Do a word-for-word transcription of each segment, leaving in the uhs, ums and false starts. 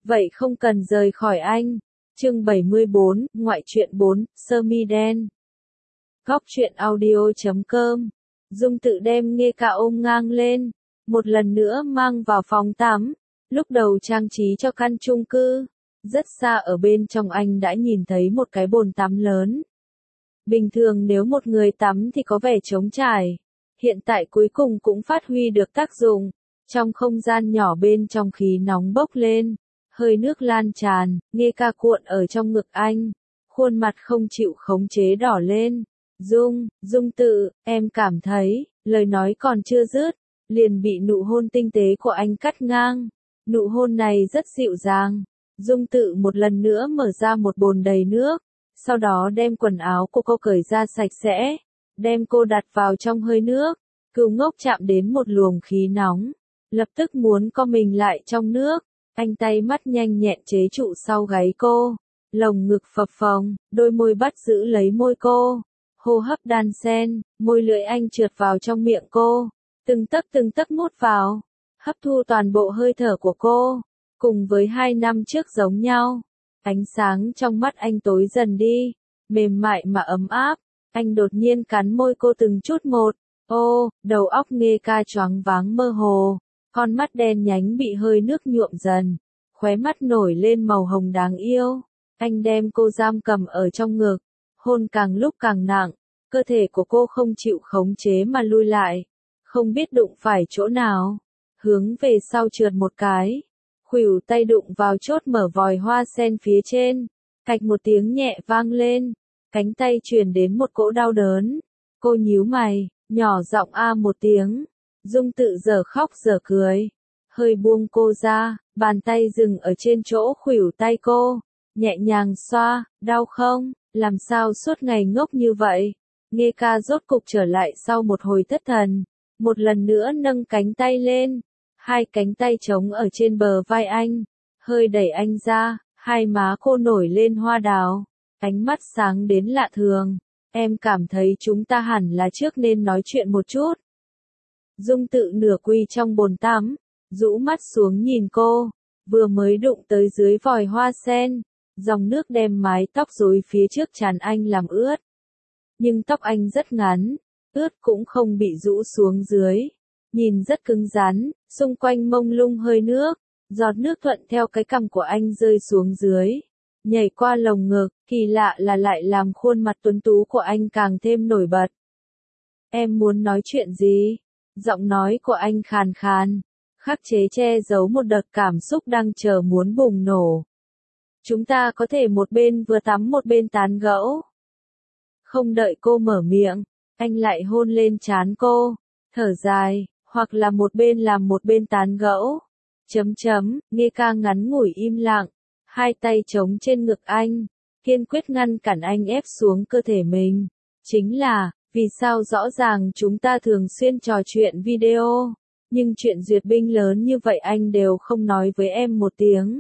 Vậy không cần rời khỏi anh. Chương bảy mươi bốn, ngoại truyện bốn, sơ mi đen. Góc truyện audio chấm com. Dung tự đem Nghê Ca ôm ngang lên, một lần nữa mang vào phòng tắm, lúc đầu trang trí cho căn chung cư. Rất xa ở bên trong anh đã nhìn thấy một cái bồn tắm lớn. Bình thường nếu một người tắm thì có vẻ trống trải. Hiện tại cuối cùng cũng phát huy được tác dụng. Trong không gian nhỏ bên trong khí nóng bốc lên, hơi nước lan tràn, Nghê Ca cuộn ở trong ngực anh, khuôn mặt không chịu khống chế đỏ lên. Dung, Dung tự, em cảm thấy, lời nói còn chưa dứt, liền bị nụ hôn tinh tế của anh cắt ngang. Nụ hôn này rất dịu dàng. Dung tự một lần nữa mở ra một bồn đầy nước, sau đó đem quần áo của cô cởi ra sạch sẽ, đem cô đặt vào trong hơi nước. Cừu Ngốc chạm đến một luồng khí nóng, lập tức muốn co mình lại trong nước. Anh tay mắt nhanh nhẹn chế trụ sau gáy cô, lồng ngực phập phồng, đôi môi bắt giữ lấy môi cô, hô hấp đan xen, môi lưỡi anh trượt vào trong miệng cô, từng tấc từng tấc nuốt vào, hấp thu toàn bộ hơi thở của cô. Cùng với hai năm trước giống nhau, ánh sáng trong mắt anh tối dần đi, mềm mại mà ấm áp. Anh đột nhiên cắn môi cô từng chút một. Ô, đầu óc Nghê Ca choáng váng mơ hồ, con mắt đen nhánh bị hơi nước nhuộm dần, khóe mắt nổi lên màu hồng đáng yêu. Anh đem cô giam cầm ở trong ngực, hôn càng lúc càng nặng, cơ thể của cô không chịu khống chế mà lui lại, không biết đụng phải chỗ nào, hướng về sau trượt một cái, khuỷu tay đụng vào chốt mở vòi hoa sen phía trên, cạch một tiếng nhẹ vang lên, cánh tay truyền đến một cỗ đau đớn. Cô nhíu mày, nhỏ giọng a một tiếng. Dung tự dở khóc dở cười, hơi buông cô ra, bàn tay dừng ở trên chỗ khuỷu tay cô, nhẹ nhàng xoa. Đau không? Làm sao suốt ngày ngốc như vậy? Nghê Ca rốt cục trở lại sau một hồi thất thần, một lần nữa nâng cánh tay lên, hai cánh tay trống ở trên bờ vai anh, hơi đẩy anh ra, hai má cô nổi lên hoa đào, ánh mắt sáng đến lạ thường. Em cảm thấy chúng ta hẳn là trước nên nói chuyện một chút. Dung tự nửa quỳ trong bồn tắm, rũ mắt xuống nhìn cô, vừa mới đụng tới dưới vòi hoa sen, dòng nước đem mái tóc rối phía trước trán anh làm ướt. Nhưng tóc anh rất ngắn, ướt cũng không bị rũ xuống dưới, nhìn rất cứng rắn, xung quanh mông lung hơi nước, giọt nước thuận theo cái cằm của anh rơi xuống dưới, nhảy qua lồng ngực, kỳ lạ là lại làm khuôn mặt tuấn tú của anh càng thêm nổi bật. Em muốn nói chuyện gì? Giọng nói của anh khàn khàn, khắc chế che giấu một đợt cảm xúc đang chờ muốn bùng nổ. Chúng ta có thể một bên vừa tắm một bên tán gẫu. Không đợi cô mở miệng, anh lại hôn lên trán cô, thở dài, hoặc là một bên làm một bên tán gẫu. Chấm chấm, Nghê Ca ngắn ngủi im lặng, hai tay chống trên ngực anh, kiên quyết ngăn cản anh ép xuống cơ thể mình. Chính là, vì sao rõ ràng chúng ta thường xuyên trò chuyện video, nhưng chuyện duyệt binh lớn như vậy anh đều không nói với em một tiếng.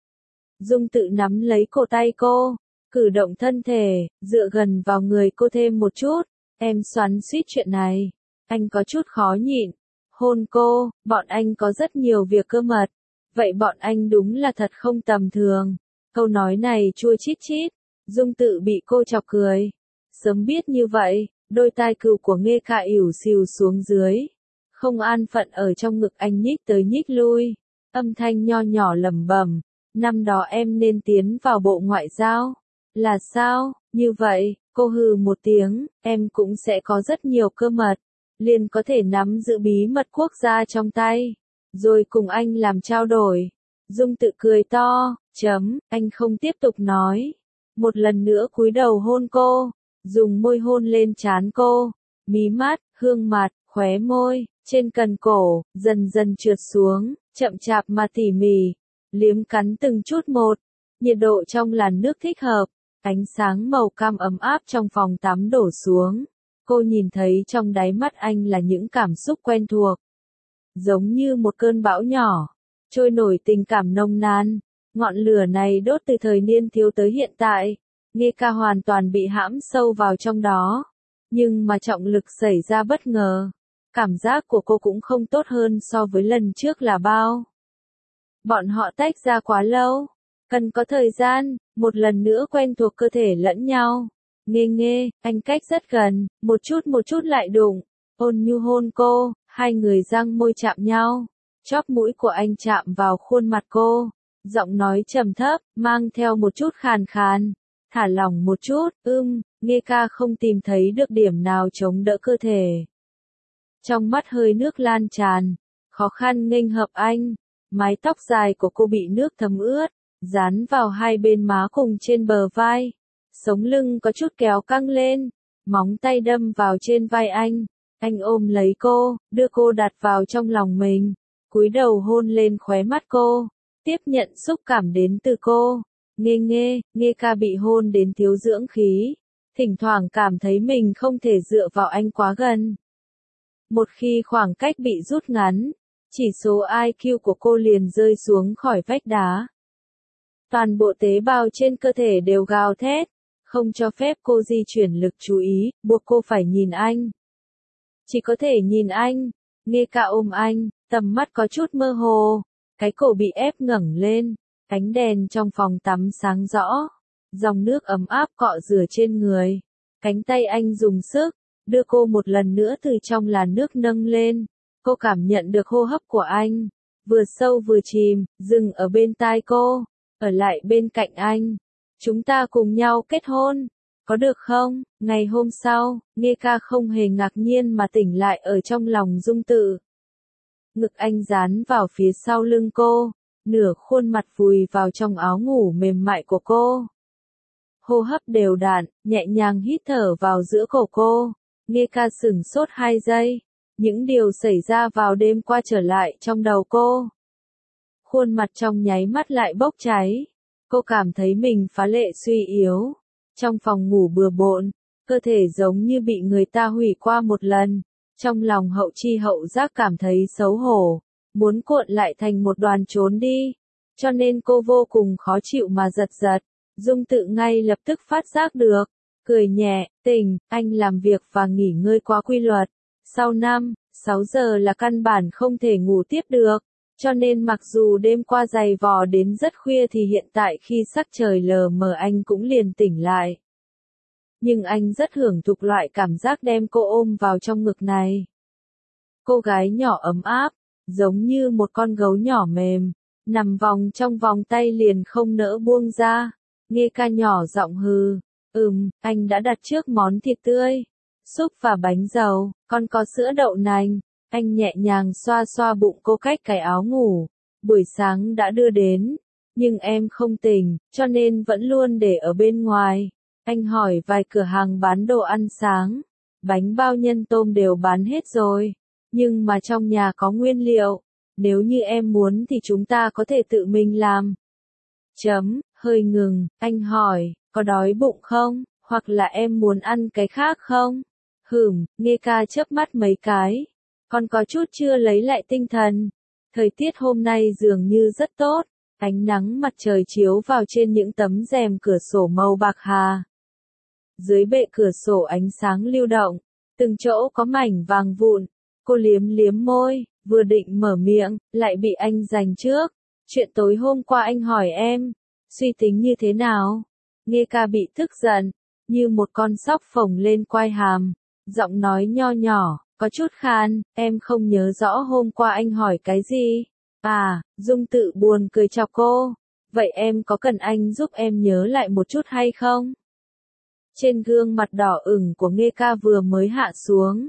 Dung tự nắm lấy cổ tay cô, cử động thân thể, dựa gần vào người cô thêm một chút. Em xoắn xuýt chuyện này. Anh có chút khó nhịn. Hôn cô, bọn anh có rất nhiều việc cơ mật. Vậy bọn anh đúng là thật không tầm thường. Câu nói này chua chít chít. Dung tự bị cô chọc cười. Sớm biết như vậy, đôi tai cừu của Nghê Ca ỉu xìu xuống dưới. Không an phận ở trong ngực anh nhích tới nhích lui. Âm thanh nho nhỏ lẩm bẩm. Năm đó em nên tiến vào bộ ngoại giao. Là sao? Như vậy, cô hừ một tiếng, em cũng sẽ có rất nhiều cơ mật. Liền có thể nắm giữ bí mật quốc gia trong tay. Rồi cùng anh làm trao đổi. Dung tự cười to, chấm, anh không tiếp tục nói. Một lần nữa cúi đầu hôn cô, dùng môi hôn lên trán cô, mí mắt, hương mặt, khóe môi, trên cần cổ, dần dần trượt xuống, chậm chạp mà tỉ mỉ, liếm cắn từng chút một, nhiệt độ trong làn nước thích hợp, ánh sáng màu cam ấm áp trong phòng tắm đổ xuống. Cô nhìn thấy trong đáy mắt anh là những cảm xúc quen thuộc, giống như một cơn bão nhỏ, trôi nổi tình cảm nồng nàn. Ngọn lửa này đốt từ thời niên thiếu tới hiện tại, Nghê Ca hoàn toàn bị hãm sâu vào trong đó. Nhưng mà trọng lực xảy ra bất ngờ, cảm giác của cô cũng không tốt hơn so với lần trước là bao. Bọn họ tách ra quá lâu. Cần có thời gian, một lần nữa quen thuộc cơ thể lẫn nhau. Nghê nghê, anh cách rất gần, một chút một chút lại đụng. Ôn nhu hôn cô, hai người răng môi chạm nhau. Chóp mũi của anh chạm vào khuôn mặt cô. Giọng nói trầm thấp, mang theo một chút khàn khàn. Thả lỏng một chút, ưm, Nghê ca không tìm thấy được điểm nào chống đỡ cơ thể. Trong mắt hơi nước lan tràn, khó khăn nghênh hợp anh. Mái tóc dài của cô bị nước thấm ướt, dán vào hai bên má cùng trên bờ vai. Sống lưng có chút kéo căng lên, móng tay đâm vào trên vai anh. Anh ôm lấy cô, đưa cô đặt vào trong lòng mình, cúi đầu hôn lên khóe mắt cô, tiếp nhận xúc cảm đến từ cô. Nghê nghê, Nghê ca bị hôn đến thiếu dưỡng khí, thỉnh thoảng cảm thấy mình không thể dựa vào anh quá gần. Một khi khoảng cách bị rút ngắn, chỉ số i kiu của cô liền rơi xuống khỏi vách đá. Toàn bộ tế bào trên cơ thể đều gào thét, không cho phép cô di chuyển lực chú ý, buộc cô phải nhìn anh. Chỉ có thể nhìn anh. Nghê ca ôm anh, tầm mắt có chút mơ hồ, cái cổ bị ép ngẩng lên, ánh đèn trong phòng tắm sáng rõ, dòng nước ấm áp cọ rửa trên người. Cánh tay anh dùng sức, đưa cô một lần nữa từ trong làn nước nâng lên. Cô cảm nhận được hô hấp của anh, vừa sâu vừa chìm, dừng ở bên tai cô, ở lại bên cạnh anh. Chúng ta cùng nhau kết hôn, có được không? Ngày hôm sau, Nghê ca không hề ngạc nhiên mà tỉnh lại ở trong lòng Dung Tự. Ngực anh dán vào phía sau lưng cô, nửa khuôn mặt vùi vào trong áo ngủ mềm mại của cô. Hô hấp đều đặn, nhẹ nhàng hít thở vào giữa cổ cô. Nghê ca sửng sốt hai giây. Những điều xảy ra vào đêm qua trở lại trong đầu cô. Khuôn mặt trong nháy mắt lại bốc cháy. Cô cảm thấy mình phá lệ suy yếu. Trong phòng ngủ bừa bộn, cơ thể giống như bị người ta hủy qua một lần. Trong lòng hậu chi hậu giác cảm thấy xấu hổ, muốn cuộn lại thành một đoàn trốn đi. Cho nên cô vô cùng khó chịu mà giật giật. Dung Tự ngay lập tức phát giác được. Cười nhẹ, tỉnh, anh làm việc và nghỉ ngơi quá quy luật. Sau năm, sáu giờ là căn bản không thể ngủ tiếp được. Cho nên mặc dù đêm qua dày vò đến rất khuya thì hiện tại khi sắc trời lờ mờ anh cũng liền tỉnh lại. Nhưng anh rất hưởng thụ loại cảm giác đem cô ôm vào trong ngực này. Cô gái nhỏ ấm áp, giống như một con gấu nhỏ mềm, nằm vòng trong vòng tay liền không nỡ buông ra. Nghê ca nhỏ giọng hừ, ừm, anh đã đặt trước món thịt tươi, súp và bánh dầu, còn có sữa đậu nành. Anh nhẹ nhàng xoa xoa bụng cô cách cái áo ngủ. Buổi sáng đã đưa đến, nhưng em không tỉnh, cho nên vẫn luôn để ở bên ngoài. Anh hỏi vài cửa hàng bán đồ ăn sáng, bánh bao nhân tôm đều bán hết rồi, nhưng mà trong nhà có nguyên liệu, nếu như em muốn thì chúng ta có thể tự mình làm. Chấm, hơi ngừng, anh hỏi, có đói bụng không, hoặc là em muốn ăn cái khác không? Hửm, Nghê ca chớp mắt mấy cái. Còn có chút chưa lấy lại tinh thần. Thời tiết hôm nay dường như rất tốt, ánh nắng mặt trời chiếu vào trên những tấm rèm cửa sổ màu bạc hà. Dưới bệ cửa sổ ánh sáng lưu động, từng chỗ có mảnh vàng vụn. Cô liếm liếm môi, vừa định mở miệng, lại bị anh giành trước. Chuyện tối hôm qua anh hỏi em, suy tính như thế nào? Nghê ca bị tức giận, như một con sóc phồng lên quai hàm, giọng nói nho nhỏ. Có chút khan, em không nhớ rõ hôm qua anh hỏi cái gì. À, Dung Tự buồn cười chọc cô. Vậy em có cần anh giúp em nhớ lại một chút hay không? Trên gương mặt đỏ ửng của Nghê ca vừa mới hạ xuống.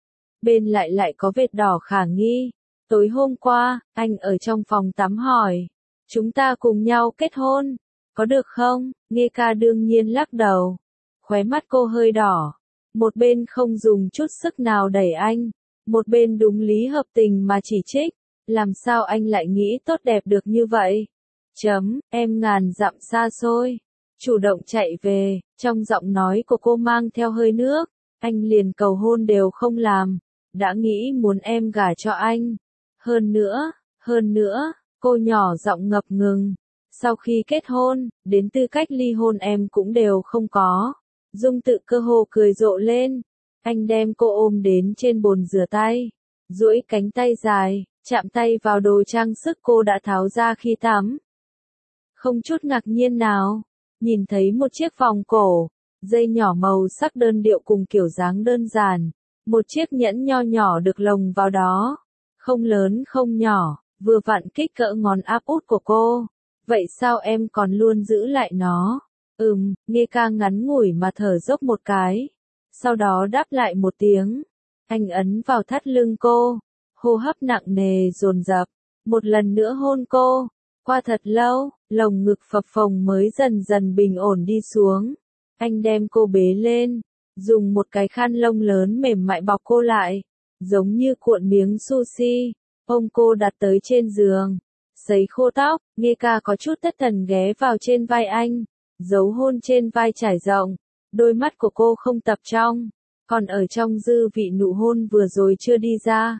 Bên lại lại có vệt đỏ khả nghi. Tối hôm qua, anh ở trong phòng tắm hỏi. Chúng ta cùng nhau kết hôn. Có được không? Nghê ca đương nhiên lắc đầu. Khóe mắt cô hơi đỏ. Một bên không dùng chút sức nào đẩy anh, một bên đúng lý hợp tình mà chỉ trích, làm sao anh lại nghĩ tốt đẹp được như vậy? Chấm, em ngàn dặm xa xôi, chủ động chạy về, trong giọng nói của cô mang theo hơi nước, anh liền cầu hôn đều không làm, đã nghĩ muốn em gả cho anh. Hơn nữa, hơn nữa, cô nhỏ giọng ngập ngừng, sau khi kết hôn, đến tư cách ly hôn em cũng đều không có. Dung Tự cơ hồ cười rộ lên. Anh đem cô ôm đến trên bồn rửa tay, duỗi cánh tay dài, Chạm tay vào đồ trang sức cô đã tháo ra khi tắm. Không chút ngạc nhiên nào, nhìn thấy một chiếc vòng cổ, dây nhỏ màu sắc đơn điệu cùng kiểu dáng đơn giản, một chiếc nhẫn nho nhỏ được lồng vào đó, không lớn không nhỏ, vừa vặn kích cỡ ngón áp út của cô. Vậy sao em còn luôn giữ lại nó? Ừm, Nghe ca ngắn ngủi mà thở dốc một cái, sau đó đáp lại một tiếng. Anh ấn vào thắt lưng cô, hô hấp nặng nề dồn dập, một lần nữa hôn cô. Qua thật lâu, lồng ngực phập phồng mới dần dần bình ổn đi xuống. Anh đem cô bế lên, dùng một cái khăn lông lớn mềm mại bọc cô lại, giống như cuộn miếng sushi, ôm cô đặt tới trên giường, sấy khô tóc. Nghe ca có chút thất thần ghé vào trên vai anh, dấu hôn trên vai trải rộng, đôi mắt của cô không tập trong, còn ở trong dư vị nụ hôn vừa rồi chưa đi ra.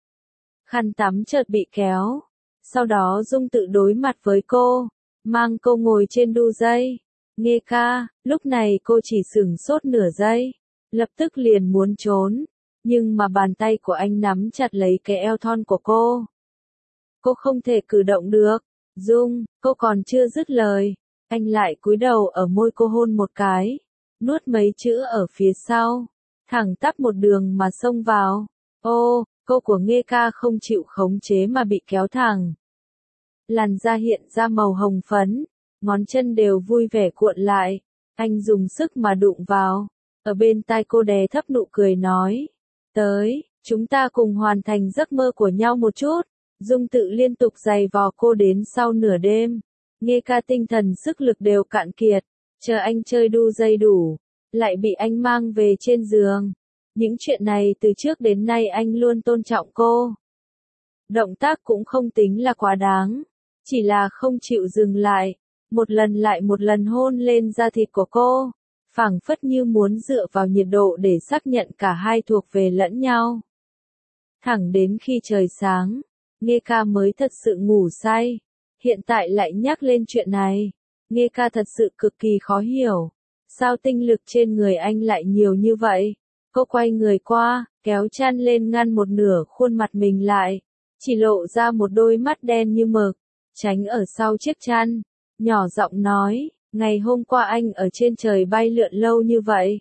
Khăn tắm chợt bị kéo, sau đó Dung tự đối mặt với cô, mang cô ngồi trên đu dây. Nghe ca, lúc này cô chỉ sửng sốt nửa giây, lập tức liền muốn trốn, nhưng mà bàn tay của anh nắm chặt lấy cái eo thon của cô. Cô không thể cử động được. Dung, cô còn chưa dứt lời, anh lại cúi đầu ở môi cô hôn một cái, nuốt mấy chữ ở phía sau, thẳng tắp một đường mà xông vào. Ô, cô của Nghe ca không chịu khống chế mà bị kéo thẳng. Làn da hiện ra màu hồng phấn, ngón chân đều vui vẻ cuộn lại, anh dùng sức mà đụng vào, ở bên tai cô đè thấp nụ cười nói, tới, chúng ta cùng hoàn thành giấc mơ của nhau một chút. Dung tự liên tục giày vò cô đến sau nửa đêm, Nghe ca tinh thần sức lực đều cạn kiệt, chờ anh chơi đu dây đủ, lại bị anh mang về trên giường. Những chuyện này từ trước đến nay anh luôn tôn trọng cô. Động tác cũng không tính là quá đáng, chỉ là không chịu dừng lại, một lần lại một lần hôn lên da thịt của cô, phảng phất như muốn dựa vào nhiệt độ để xác nhận cả hai thuộc về lẫn nhau. Thẳng đến khi trời sáng, Nghe ca mới thật sự ngủ say, hiện tại lại nhắc lên chuyện này, Nghe ca thật sự cực kỳ khó hiểu, sao tinh lực trên người anh lại nhiều như vậy. Cô quay người qua, kéo chăn lên ngăn một nửa khuôn mặt mình lại, chỉ lộ ra một đôi mắt đen như mực, tránh ở sau chiếc chăn, nhỏ giọng nói, ngày hôm qua anh ở trên trời bay lượn lâu như vậy.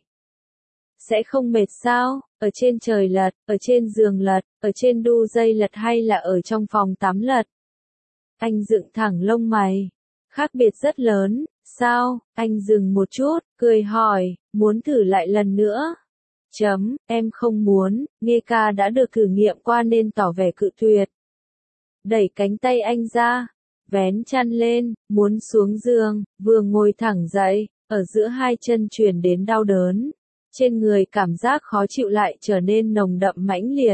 Sẽ không mệt sao, ở trên trời lật, ở trên giường lật, ở trên đu dây lật hay là ở trong phòng tắm lật? Anh dựng thẳng lông mày, khác biệt rất lớn, sao? Anh dừng một chút, cười hỏi, muốn thử lại lần nữa? Chấm, em không muốn. Nghe ca đã được thử nghiệm qua nên tỏ vẻ cự tuyệt. Đẩy cánh tay anh ra, vén chăn lên, muốn xuống giường, vừa ngồi thẳng dậy, ở giữa hai chân truyền đến đau đớn. Trên người cảm giác khó chịu lại trở nên nồng đậm mãnh liệt.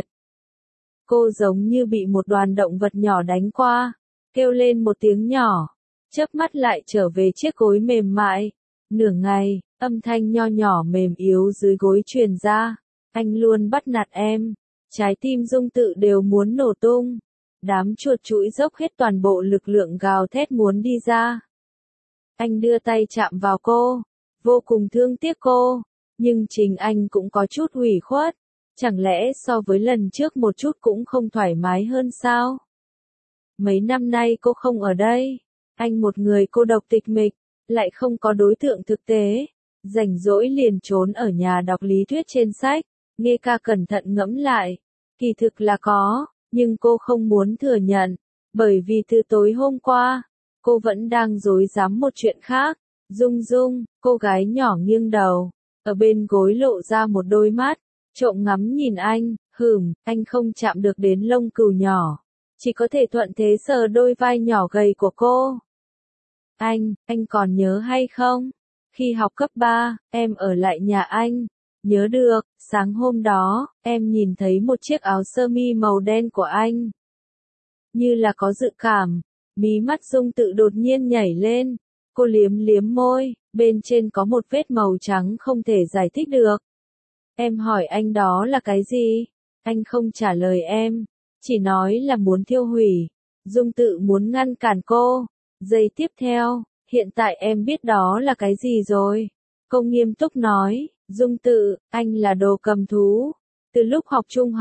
Cô giống như bị một đoàn động vật nhỏ đánh qua, kêu lên một tiếng nhỏ, chớp mắt lại trở về chiếc gối mềm mại. Nửa ngày, âm thanh nho nhỏ mềm yếu dưới gối truyền ra, anh luôn bắt nạt em. Trái tim Dung tự đều muốn nổ tung. Đám chuột chũi dốc hết toàn bộ lực lượng gào thét muốn đi ra. Anh đưa tay chạm vào cô, vô cùng thương tiếc cô, nhưng chính anh cũng có chút ủy khuất. Chẳng lẽ so với lần trước một chút cũng không thoải mái hơn sao? Mấy năm nay cô không ở đây, anh một người cô độc tịch mịch, lại không có đối tượng thực tế, rảnh rỗi liền trốn ở nhà đọc lý thuyết trên sách. Nghe ca cẩn thận ngẫm lại, kỳ thực là có, nhưng cô không muốn thừa nhận, bởi vì từ tối hôm qua, cô vẫn đang rối rắm một chuyện khác. Dung Dung, cô gái nhỏ nghiêng đầu, ở bên gối lộ ra một đôi mắt, trộm ngắm nhìn anh, hửm, anh không chạm được đến lông cừu nhỏ, chỉ có thể thuận thế sờ đôi vai nhỏ gầy của cô. Anh, anh còn nhớ hay không? Khi học cấp ba, em ở lại nhà anh. Nhớ được, sáng hôm đó, em nhìn thấy một chiếc áo sơ mi màu đen của anh. Như là có dự cảm, mí mắt Dung tự đột nhiên nhảy lên. Cô liếm liếm môi, bên trên có một vết màu trắng không thể giải thích được. Em hỏi anh đó là cái gì? Anh không trả lời em, chỉ nói là muốn thiêu hủy. Dung tự muốn ngăn cản cô. Giây tiếp theo, hiện tại em biết đó là cái gì rồi. Cô nghiêm túc nói, Dung tự, anh là đồ cầm thú. Từ lúc học trung học,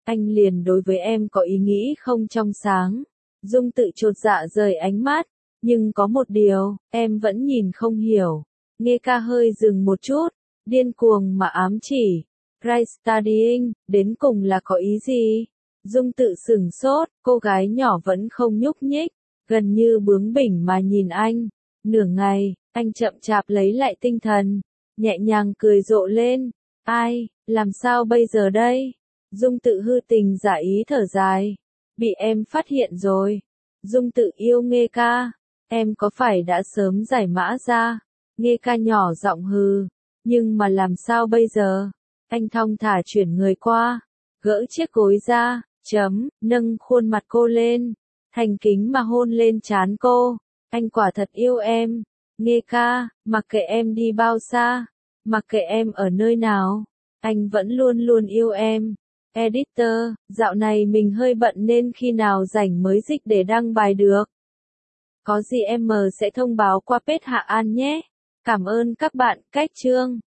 anh liền đối với em có ý nghĩ không trong sáng. Dung tự chột dạ rời ánh mắt, nhưng có một điều, em vẫn nhìn không hiểu. Nghe ca hơi dừng một chút, điên cuồng mà ám chỉ. Right studying, đến cùng là có ý gì? Dung tự sửng sốt, cô gái nhỏ vẫn không nhúc nhích, gần như bướng bỉnh mà nhìn anh. Nửa ngày, anh chậm chạp lấy lại tinh thần, nhẹ nhàng cười rộ lên. Ai, làm sao bây giờ đây? Dung tự hư tình giả ý thở dài. Bị em phát hiện rồi. Dung tự yêu Nghe ca. Em có phải đã sớm giải mã ra? Nghe ca nhỏ giọng hừ. Nhưng mà làm sao bây giờ? Anh thong thả chuyển người qua, gỡ chiếc gối ra, chấm, nâng khuôn mặt cô lên, thành kính mà hôn lên trán cô. Anh quả thật yêu em, Nghe ca, mặc kệ em đi bao xa, mặc kệ em ở nơi nào, anh vẫn luôn luôn yêu em. Editor, dạo này mình hơi bận nên khi nào rảnh mới dịch để đăng bài được. Có gì em sẽ thông báo qua page Hạ An nhé. Cảm ơn các bạn, cách chương.